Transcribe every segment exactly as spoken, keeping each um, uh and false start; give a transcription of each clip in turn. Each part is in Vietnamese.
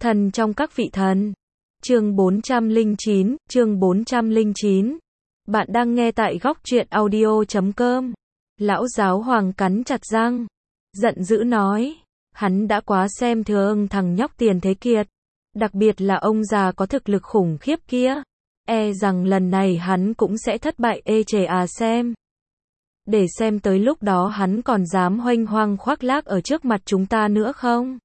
Thần trong các vị thần. Chương bốn trăm lẻ chín, chương bốn trăm lẻ chín. Bạn đang nghe tại góc truyện audio chấm com. Lão giáo hoàng cắn chặt răng, giận dữ nói, hắn đã quá xem thường thằng nhóc Tiền Thế Kiệt, đặc biệt là ông già có thực lực khủng khiếp kia, e rằng lần này hắn cũng sẽ thất bại ê chề à xem. Để xem tới lúc đó hắn còn dám hoanh hoang khoác lác ở trước mặt chúng ta nữa không?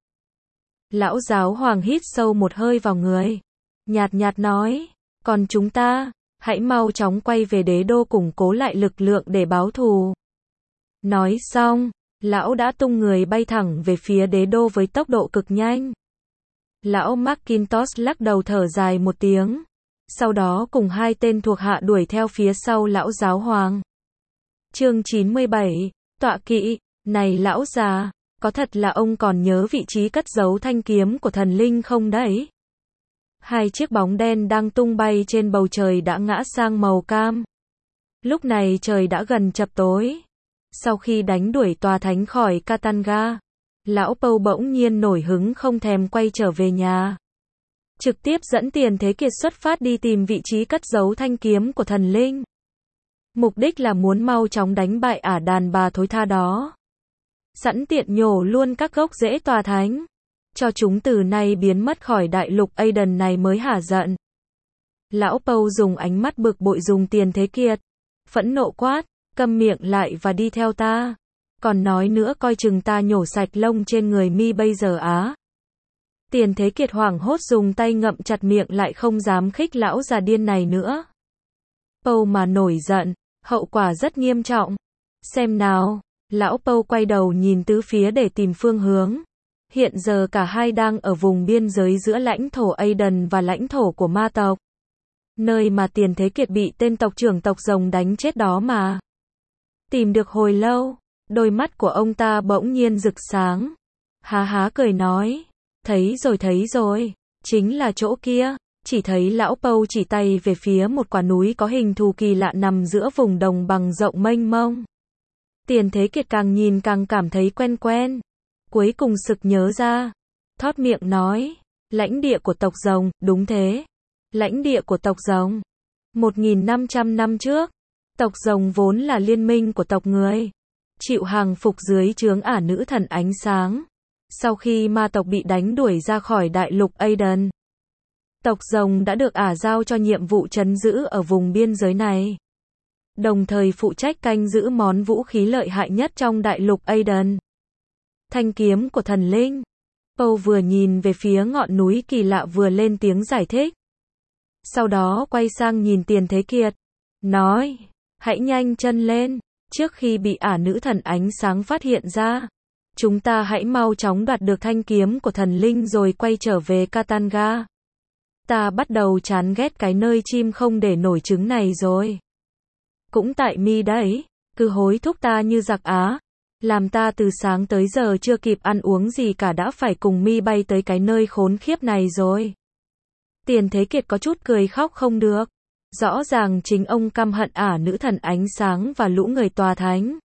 Lão giáo hoàng hít sâu một hơi vào người, nhạt nhạt nói, còn chúng ta, hãy mau chóng quay về đế đô củng cố lại lực lượng để báo thù. Nói xong, lão đã tung người bay thẳng về phía đế đô với tốc độ cực nhanh. Lão McIntosh lắc đầu thở dài một tiếng, sau đó cùng hai tên thuộc hạ đuổi theo phía sau lão giáo hoàng. Chương chín mươi bảy, tọa kỵ, này lão già, có thật là ông còn nhớ vị trí cất giấu thanh kiếm của thần linh không đấy? Hai chiếc bóng đen đang tung bay trên bầu trời đã ngã sang màu cam. Lúc này trời đã gần chập tối. Sau khi đánh đuổi tòa thánh khỏi Katanga, lão Pâu bỗng nhiên nổi hứng không thèm quay trở về nhà. Trực tiếp dẫn Tiền Thế Kiệt xuất phát đi tìm vị trí cất giấu thanh kiếm của thần linh. Mục đích là muốn mau chóng đánh bại ả đàn bà thối tha đó. Sẵn tiện nhổ luôn các gốc rễ tòa thánh, cho chúng từ nay biến mất khỏi đại lục Aden này mới hả giận. Lão Pâu dùng ánh mắt bực bội dùng Tiền Thế Kiệt, phẫn nộ quát, câm miệng lại và đi theo ta. Còn nói nữa coi chừng ta nhổ sạch lông trên người mi bây giờ á. Tiền Thế Kiệt hoảng hốt dùng tay ngậm chặt miệng lại không dám khích lão già điên này nữa. Pâu mà nổi giận, hậu quả rất nghiêm trọng. Xem nào, lão Pâu quay đầu nhìn tứ phía để tìm phương hướng. Hiện giờ cả hai đang ở vùng biên giới giữa lãnh thổ Aden và lãnh thổ của ma tộc. Nơi mà Tiền Thế Kiệt bị tên tộc trưởng tộc rồng đánh chết đó mà. Tìm được hồi lâu, đôi mắt của ông ta bỗng nhiên rực sáng. Há há cười nói, thấy rồi thấy rồi, chính là chỗ kia. Chỉ thấy lão Pâu chỉ tay về phía một quả núi có hình thù kỳ lạ nằm giữa vùng đồng bằng rộng mênh mông. Tiền Thế Kiệt càng nhìn càng cảm thấy quen quen. Cuối cùng sực nhớ ra, thốt miệng nói, lãnh địa của tộc rồng, đúng thế. Lãnh địa của tộc rồng. một nghìn năm trăm năm trước, tộc rồng vốn là liên minh của tộc người, chịu hàng phục dưới trướng ả nữ thần ánh sáng. Sau khi ma tộc bị đánh đuổi ra khỏi đại lục Aden, tộc rồng đã được ả giao cho nhiệm vụ trấn giữ ở vùng biên giới này, đồng thời phụ trách canh giữ món vũ khí lợi hại nhất trong đại lục Aden, thanh kiếm của thần linh. Pâu vừa nhìn về phía ngọn núi kỳ lạ vừa lên tiếng giải thích. Sau đó quay sang nhìn Tiền Thế Kiệt, nói, hãy nhanh chân lên, trước khi bị ả nữ thần ánh sáng phát hiện ra. Chúng ta hãy mau chóng đoạt được thanh kiếm của thần linh rồi quay trở về Katanga. Ta bắt đầu chán ghét cái nơi chim không để nổi trứng này rồi. Cũng tại mi đấy, cứ hối thúc ta như giặc á. Làm ta từ sáng tới giờ chưa kịp ăn uống gì cả đã phải cùng mi bay tới cái nơi khốn khiếp này rồi. Tiền Thế Kiệt có chút cười khóc không được. Rõ ràng chính ông căm hận ả nữ thần ánh sáng và lũ người tòa thánh.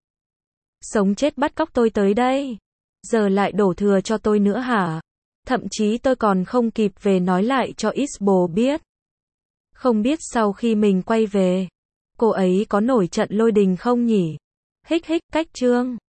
Sống chết bắt cóc tôi tới đây. Giờ lại đổ thừa cho tôi nữa hả? Thậm chí tôi còn không kịp về nói lại cho Isbo biết. Không biết sau khi mình quay về, cô ấy có nổi trận lôi đình không nhỉ? Hích hích cách chương.